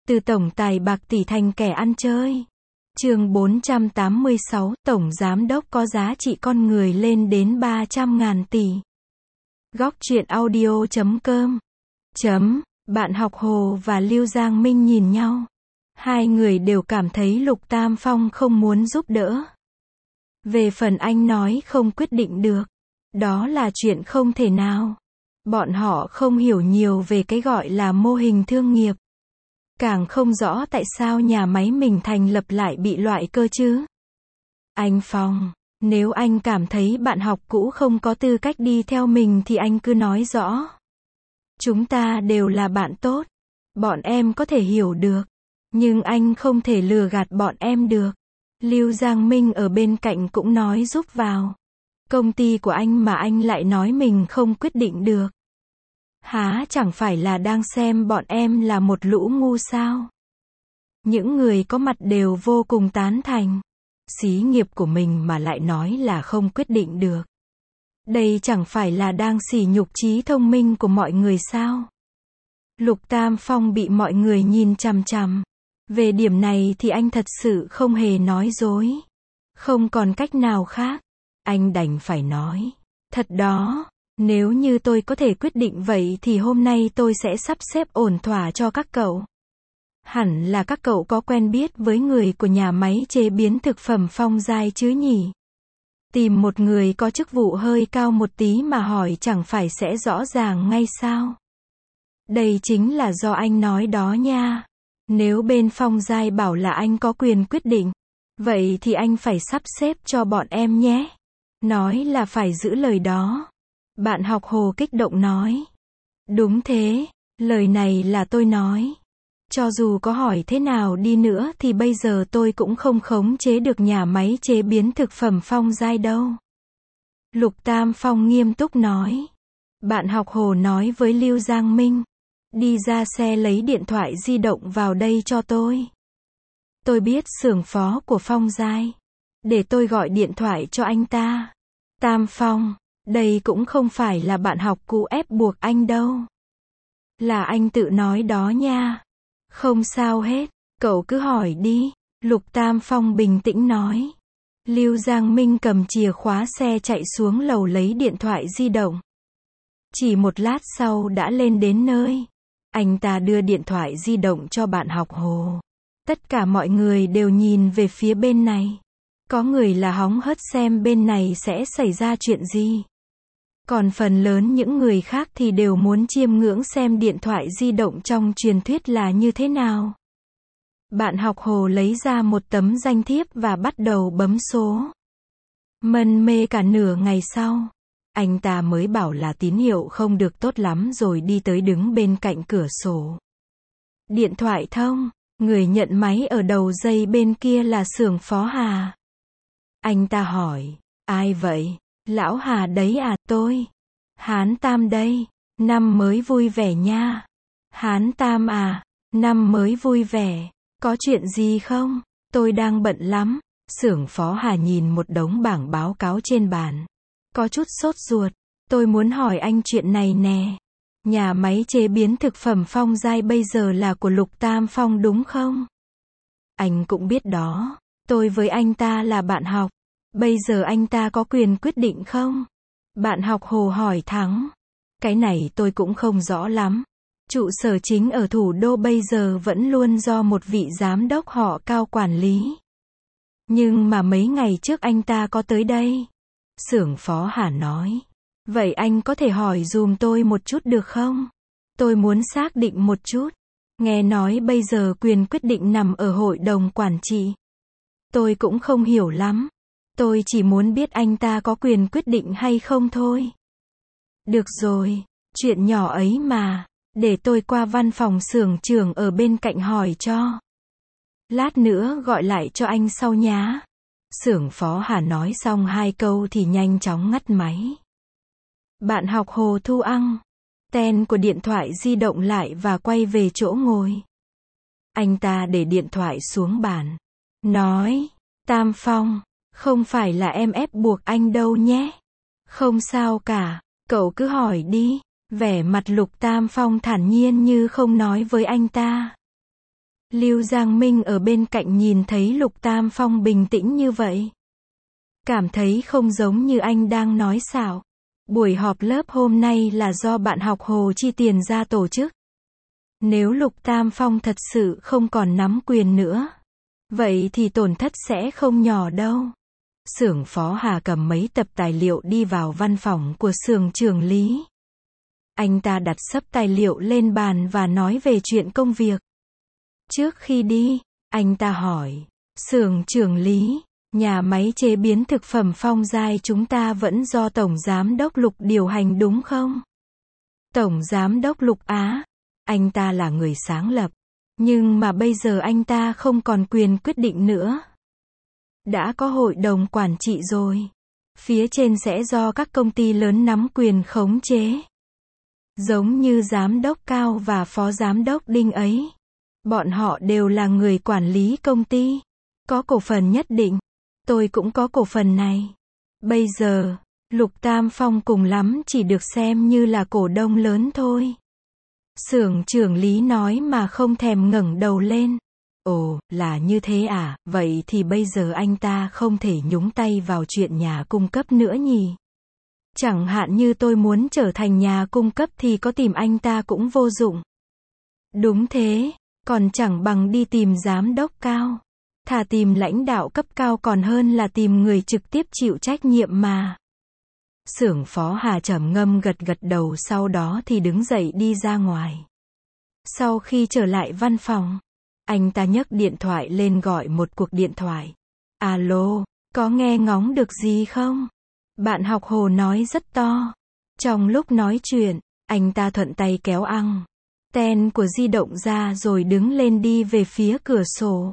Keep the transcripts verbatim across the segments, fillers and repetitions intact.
Từ tổng tài bạc tỷ thành kẻ ăn chơi. Chương bốn trăm tám mươi sáu, Tổng Giám đốc có giá trị con người lên đến ba trăm ngàn tỷ. Góc truyện audio chấm com. Chấm, bạn học Hồ và Lưu Giang Minh nhìn nhau. Hai người đều cảm thấy Lục Tam Phong không muốn giúp đỡ. Về phần anh nói không quyết định được. Đó là chuyện không thể nào. Bọn họ không hiểu nhiều về cái gọi là mô hình thương nghiệp. Càng không rõ tại sao nhà máy mình thành lập lại bị loại cơ chứ. Anh Phong, nếu anh cảm thấy bạn học cũ không có tư cách đi theo mình thì anh cứ nói rõ. Chúng ta đều là bạn tốt. Bọn em có thể hiểu được. Nhưng anh không thể lừa gạt bọn em được. Lưu Giang Minh ở bên cạnh cũng nói giúp vào. Công ty của anh mà anh lại nói mình không quyết định được. Há chẳng phải là đang xem bọn em là một lũ ngu sao? Những người có mặt đều vô cùng tán thành. Xí nghiệp của mình mà lại nói là không quyết định được. Đây chẳng phải là đang sỉ nhục trí thông minh của mọi người sao? Lục Tam Phong bị mọi người nhìn chằm chằm. Về điểm này thì anh thật sự không hề nói dối. Không còn cách nào khác. Anh đành phải nói. Thật đó. Nếu như tôi có thể quyết định vậy thì hôm nay tôi sẽ sắp xếp ổn thỏa cho các cậu. Hẳn là các cậu có quen biết với người của nhà máy chế biến thực phẩm Phong Giai chứ nhỉ? Tìm một người có chức vụ hơi cao một tí mà hỏi chẳng phải sẽ rõ ràng ngay sao? Đây chính là do anh nói đó nha. Nếu bên Phong Giai bảo là anh có quyền quyết định, vậy thì anh phải sắp xếp cho bọn em nhé. Nói là phải giữ lời đó. Bạn học Hồ kích động nói. Đúng thế, lời này là tôi nói. Cho dù có hỏi thế nào đi nữa thì bây giờ tôi cũng không khống chế được nhà máy chế biến thực phẩm Phong Giai đâu. Lục Tam Phong nghiêm túc nói. Bạn học Hồ nói với Lưu Giang Minh. Đi ra xe lấy điện thoại di động vào đây cho tôi. Tôi biết xưởng phó của Phong Giai. Để tôi gọi điện thoại cho anh ta. Tam Phong. Đây cũng không phải là bạn học cũ ép buộc anh đâu. Là anh tự nói đó nha. Không sao hết, cậu cứ hỏi đi. Lục Tam Phong bình tĩnh nói. Lưu Giang Minh cầm chìa khóa xe chạy xuống lầu lấy điện thoại di động. Chỉ một lát sau đã lên đến nơi. Anh ta đưa điện thoại di động cho bạn học Hồ. Tất cả mọi người đều nhìn về phía bên này. Có người là hóng hớt xem bên này sẽ xảy ra chuyện gì. Còn phần lớn những người khác thì đều muốn chiêm ngưỡng xem điện thoại di động trong truyền thuyết là như thế nào. Bạn học Hồ lấy ra một tấm danh thiếp và bắt đầu bấm số. Mân mê cả nửa ngày sau. Anh ta mới bảo là tín hiệu không được tốt lắm rồi đi tới đứng bên cạnh cửa sổ. Điện thoại thông, người nhận máy ở đầu dây bên kia là xưởng phó Hà. Anh ta hỏi, ai vậy? Lão Hà đấy à, tôi. Hán Tam đây. Năm mới vui vẻ nha. Hán Tam à, năm mới vui vẻ. Có chuyện gì không? Tôi đang bận lắm. Xưởng phó Hà nhìn một đống bảng báo cáo trên bàn. Có chút sốt ruột. Tôi muốn hỏi anh chuyện này nè. Nhà máy chế biến thực phẩm Phong Giai bây giờ là của Lục Tam Phong đúng không? Anh cũng biết đó. Tôi với anh ta là bạn học. Bây giờ anh ta có quyền quyết định không? Bạn học Hồ hỏi thẳng. Cái này tôi cũng không rõ lắm. Trụ sở chính ở thủ đô bây giờ vẫn luôn do một vị giám đốc họ Cao quản lý. Nhưng mà mấy ngày trước anh ta có tới đây. Xưởng phó Hà nói. Vậy anh có thể hỏi dùm tôi một chút được không? Tôi muốn xác định một chút. Nghe nói bây giờ quyền quyết định nằm ở hội đồng quản trị. Tôi cũng không hiểu lắm. Tôi chỉ muốn biết anh ta có quyền quyết định hay không thôi. Được rồi, chuyện nhỏ ấy mà, để tôi qua văn phòng xưởng trưởng ở bên cạnh hỏi cho. Lát nữa gọi lại cho anh sau nhá. Xưởng phó Hà nói xong hai câu thì nhanh chóng ngắt máy. Bạn học Hồ thu ăng ten của điện thoại di động lại và quay về chỗ ngồi. Anh ta để điện thoại xuống bàn. Nói, Tam Phong. Không phải là em ép buộc anh đâu nhé. Không sao cả, cậu cứ hỏi đi. Vẻ mặt Lục Tam Phong thản nhiên như không nói với anh ta. Lưu Giang Minh ở bên cạnh nhìn thấy Lục Tam Phong bình tĩnh như vậy. Cảm thấy không giống như anh đang nói xạo. Buổi họp lớp hôm nay là do bạn học Hồ chi tiền ra tổ chức. Nếu Lục Tam Phong thật sự không còn nắm quyền nữa, vậy thì tổn thất sẽ không nhỏ đâu. Xưởng Phó Hà cầm mấy tập tài liệu đi vào văn phòng của xưởng trưởng Lý. Anh ta đặt xấp tài liệu lên bàn và nói về chuyện công việc. Trước khi đi, anh ta hỏi, xưởng trưởng Lý, nhà máy chế biến thực phẩm Phong Giai chúng ta vẫn do Tổng Giám đốc Lục điều hành đúng không? Tổng Giám đốc Lục á, anh ta là người sáng lập, nhưng mà bây giờ anh ta không còn quyền quyết định nữa. Đã có hội đồng quản trị rồi. Phía trên sẽ do các công ty lớn nắm quyền khống chế. Giống như giám đốc Cao và phó giám đốc Đinh ấy. Bọn họ đều là người quản lý công ty. Có cổ phần nhất định. Tôi cũng có cổ phần này. Bây giờ, Lục Tam Phong cùng lắm chỉ được xem như là cổ đông lớn thôi. Xưởng trưởng Lý nói mà không thèm ngẩng đầu lên. Ồ, là như thế à, vậy thì bây giờ anh ta không thể nhúng tay vào chuyện nhà cung cấp nữa nhỉ? Chẳng hạn như tôi muốn trở thành nhà cung cấp thì có tìm anh ta cũng vô dụng. Đúng thế, còn chẳng bằng đi tìm giám đốc Cao. Thà tìm lãnh đạo cấp cao còn hơn là tìm người trực tiếp chịu trách nhiệm mà. Xưởng Phó Hà trầm ngâm gật gật đầu, sau đó thì đứng dậy đi ra ngoài. Sau khi trở lại văn phòng, anh ta nhấc điện thoại lên gọi một cuộc điện thoại. Alo, có nghe ngóng được gì không? Bạn học Hồ nói rất to. Trong lúc nói chuyện, anh ta thuận tay kéo ăng ten của di động ra rồi đứng lên đi về phía cửa sổ.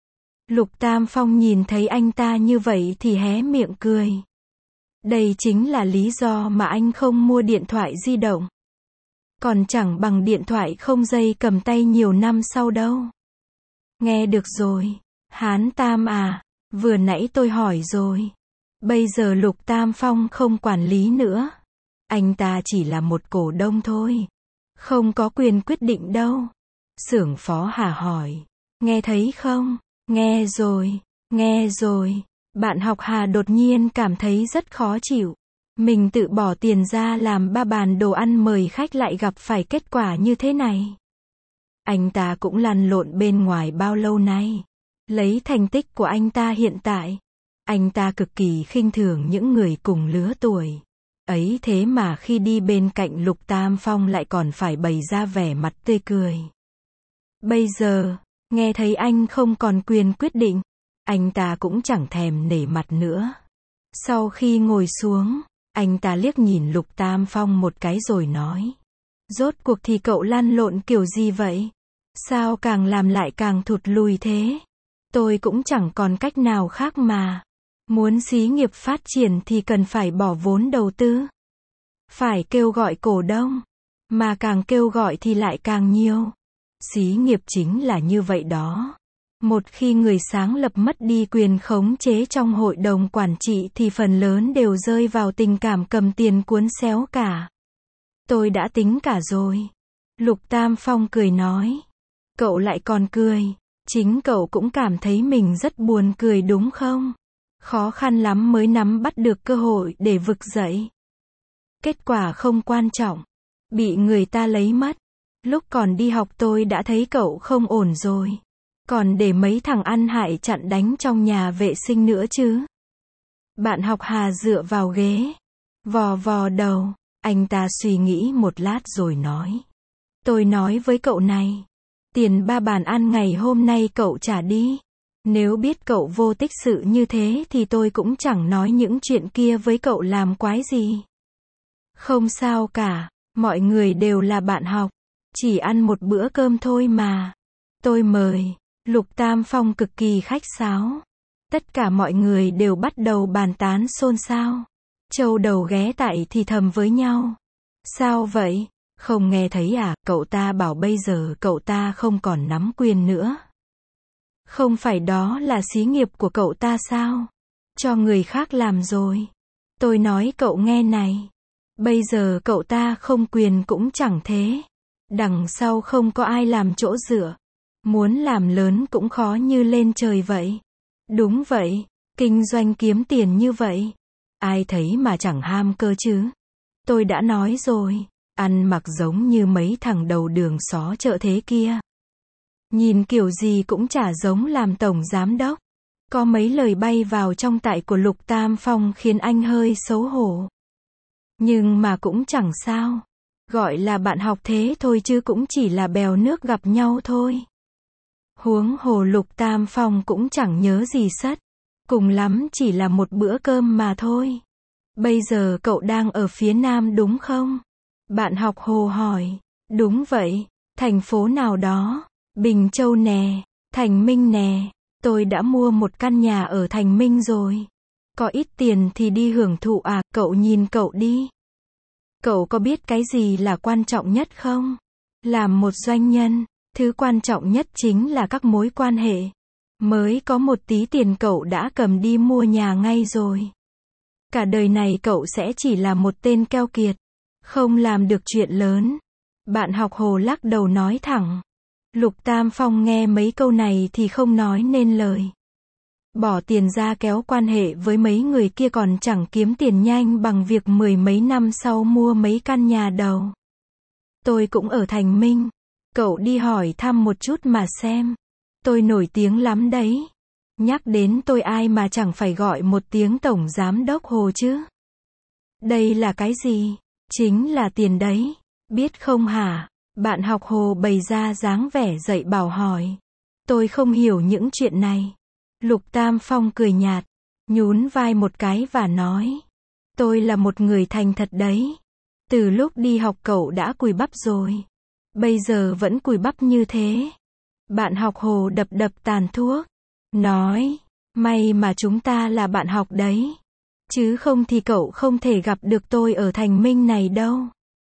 Lục Tam Phong nhìn thấy anh ta như vậy thì hé miệng cười. Đây chính là lý do mà anh không mua điện thoại di động. Còn chẳng bằng điện thoại không dây cầm tay nhiều năm sau đâu. Nghe được rồi, Hán Tam à, vừa nãy tôi hỏi rồi. Bây giờ Lục Tam Phong không quản lý nữa. Anh ta chỉ là một cổ đông thôi. Không có quyền quyết định đâu. Xưởng Phó Hà hỏi. Nghe thấy không? Nghe rồi, nghe rồi. Bạn học Hà đột nhiên cảm thấy rất khó chịu. Mình tự bỏ tiền ra làm ba bàn đồ ăn mời khách lại gặp phải kết quả như thế này. Anh ta cũng lăn lộn bên ngoài bao lâu nay. Lấy thành tích của anh ta hiện tại, anh ta cực kỳ khinh thường những người cùng lứa tuổi. Ấy thế mà khi đi bên cạnh Lục Tam Phong lại còn phải bày ra vẻ mặt tươi cười. Bây giờ, nghe thấy anh không còn quyền quyết định, anh ta cũng chẳng thèm nể mặt nữa. Sau khi ngồi xuống, anh ta liếc nhìn Lục Tam Phong một cái rồi nói. Rốt cuộc thì cậu lăn lộn kiểu gì vậy? Sao càng làm lại càng thụt lùi thế? Tôi cũng chẳng còn cách nào khác mà. Muốn xí nghiệp phát triển thì cần phải bỏ vốn đầu tư. Phải kêu gọi cổ đông. Mà càng kêu gọi thì lại càng nhiều. Xí nghiệp chính là như vậy đó. Một khi người sáng lập mất đi quyền khống chế trong hội đồng quản trị thì phần lớn đều rơi vào tình cảm cầm tiền cuốn xéo cả. Tôi đã tính cả rồi. Lục Tam Phong cười nói. Cậu lại còn cười. Chính cậu cũng cảm thấy mình rất buồn cười đúng không? Khó khăn lắm mới nắm bắt được cơ hội để vực dậy. Kết quả không quan trọng. Bị người ta lấy mất. Lúc còn đi học tôi đã thấy cậu không ổn rồi. Còn để mấy thằng ăn hại chặn đánh trong nhà vệ sinh nữa chứ. Bạn học Hà dựa vào ghế. Vò vò đầu. Anh ta suy nghĩ một lát rồi nói. Tôi nói với cậu này. Tiền ba bàn ăn ngày hôm nay cậu trả đi. Nếu biết cậu vô tích sự như thế thì tôi cũng chẳng nói những chuyện kia với cậu làm quái gì. Không sao cả. Mọi người đều là bạn học. Chỉ ăn một bữa cơm thôi mà. Tôi mời. Lục Tam Phong cực kỳ khách sáo. Tất cả mọi người đều bắt đầu bàn tán xôn xao. Châu đầu ghé tại thì thầm với nhau. Sao vậy? Không nghe thấy à? Cậu ta bảo bây giờ cậu ta không còn nắm quyền nữa. Không phải đó là xí nghiệp của cậu ta sao? Cho người khác làm rồi. Tôi nói cậu nghe này. Bây giờ cậu ta không quyền cũng chẳng thế. Đằng sau không có ai làm chỗ dựa. Muốn làm lớn cũng khó như lên trời vậy. Đúng vậy, kinh doanh kiếm tiền như vậy. Ai thấy mà chẳng ham cơ chứ. Tôi đã nói rồi, ăn mặc giống như mấy thằng đầu đường xó chợ thế kia. Nhìn kiểu gì cũng chả giống làm tổng giám đốc. Có mấy lời bay vào trong tai của Lục Tam Phong khiến anh hơi xấu hổ. Nhưng mà cũng chẳng sao. Gọi là bạn học thế thôi chứ cũng chỉ là bèo nước gặp nhau thôi. Huống hồ Lục Tam Phong cũng chẳng nhớ gì sất. Cùng lắm chỉ là một bữa cơm mà thôi. Bây giờ cậu đang ở phía Nam đúng không? Bạn học Hồ hỏi. Đúng vậy, thành phố nào đó? Bình Châu nè, Thành Minh nè. Tôi đã mua một căn nhà ở Thành Minh rồi. Có ít tiền thì đi hưởng thụ à, cậu nhìn cậu đi. Cậu có biết cái gì là quan trọng nhất không? Làm một doanh nhân, thứ quan trọng nhất chính là các mối quan hệ. Mới có một tí tiền cậu đã cầm đi mua nhà ngay rồi. Cả đời này cậu sẽ chỉ là một tên keo kiệt, không làm được chuyện lớn. Bạn học Hồ lắc đầu nói thẳng. Lục Tam Phong nghe mấy câu này thì không nói nên lời. Bỏ tiền ra kéo quan hệ với mấy người kia còn chẳng kiếm tiền nhanh bằng việc mười mấy năm sau mua mấy căn nhà đầu. Tôi cũng ở Thành Minh. Cậu đi hỏi thăm một chút mà xem. Tôi nổi tiếng lắm đấy. Nhắc đến tôi ai mà chẳng phải gọi một tiếng tổng giám đốc Hồ chứ. Đây là cái gì? Chính là tiền đấy. Biết không hả? Bạn học Hồ bày ra dáng vẻ dạy bảo hỏi. Tôi không hiểu những chuyện này. Lục Tam Phong cười nhạt, nhún vai một cái và nói. Tôi là một người thành thật đấy. Từ lúc đi học cậu đã cùi bắp rồi. Bây giờ vẫn cùi bắp như thế. Bạn học Hồ đập đập tàn thuốc. Nói, may mà chúng ta là bạn học đấy. Chứ không thì cậu không thể gặp được tôi ở Thành Minh này đâu.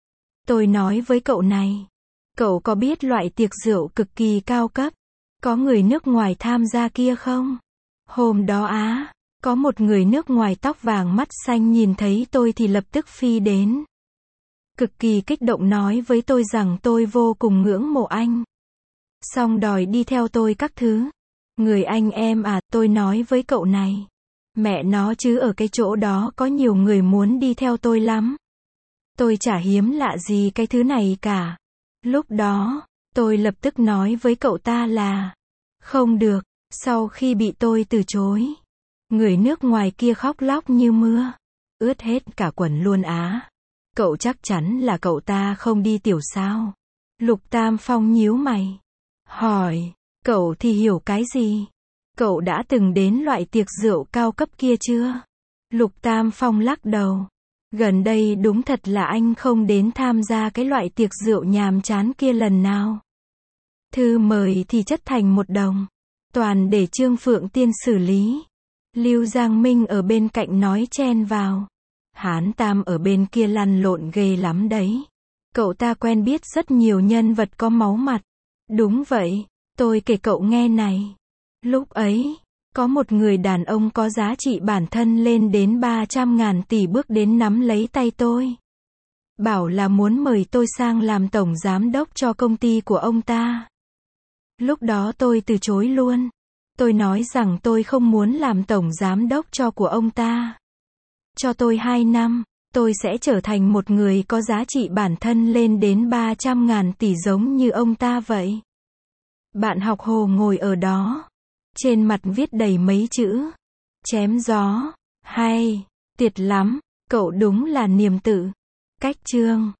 Tôi nói với cậu này. Cậu có biết loại tiệc rượu cực kỳ cao cấp, có người nước ngoài tham gia kia không? Hôm đó á, có một người nước ngoài tóc vàng mắt xanh nhìn thấy tôi thì lập tức phi đến. Cực kỳ kích động nói với tôi rằng tôi vô cùng ngưỡng mộ anh. Xong đòi đi theo tôi các thứ. Người anh em à, tôi nói với cậu này. Mẹ nó chứ ở cái chỗ đó có nhiều người muốn đi theo tôi lắm. Tôi chả hiếm lạ gì cái thứ này cả. Lúc đó, tôi lập tức nói với cậu ta là không được. Sau khi bị tôi từ chối, người nước ngoài kia khóc lóc như mưa, ướt hết cả quần luôn á. Cậu chắc chắn là cậu ta không đi tiểu sao? Lục Tam Phong nhíu mày, hỏi, cậu thì hiểu cái gì? Cậu đã từng đến loại tiệc rượu cao cấp kia chưa? Lục Tam Phong lắc đầu. Gần đây đúng thật là anh không đến tham gia cái loại tiệc rượu nhàm chán kia lần nào. Thư mời thì chất thành một đồng. Toàn để Trương Phượng Tiên xử lý. Lưu Giang Minh ở bên cạnh nói chen vào. Hán Tam ở bên kia lăn lộn ghê lắm đấy. Cậu ta quen biết rất nhiều nhân vật có máu mặt. Đúng vậy, tôi kể cậu nghe này. Lúc ấy, có một người đàn ông có giá trị bản thân lên đến ba trăm ngàn tỷ bước đến nắm lấy tay tôi. Bảo là muốn mời tôi sang làm tổng giám đốc cho công ty của ông ta. Lúc đó tôi từ chối luôn. Tôi nói rằng tôi không muốn làm tổng giám đốc cho của ông ta. Cho tôi hai năm, tôi sẽ trở thành một người có giá trị bản thân lên đến ba trăm ngàn tỷ giống như ông ta vậy. Bạn học Hồ ngồi ở đó. Trên mặt viết đầy mấy chữ. Chém gió. Hay. Tuyệt lắm. Cậu đúng là niềm tự. Cách chương.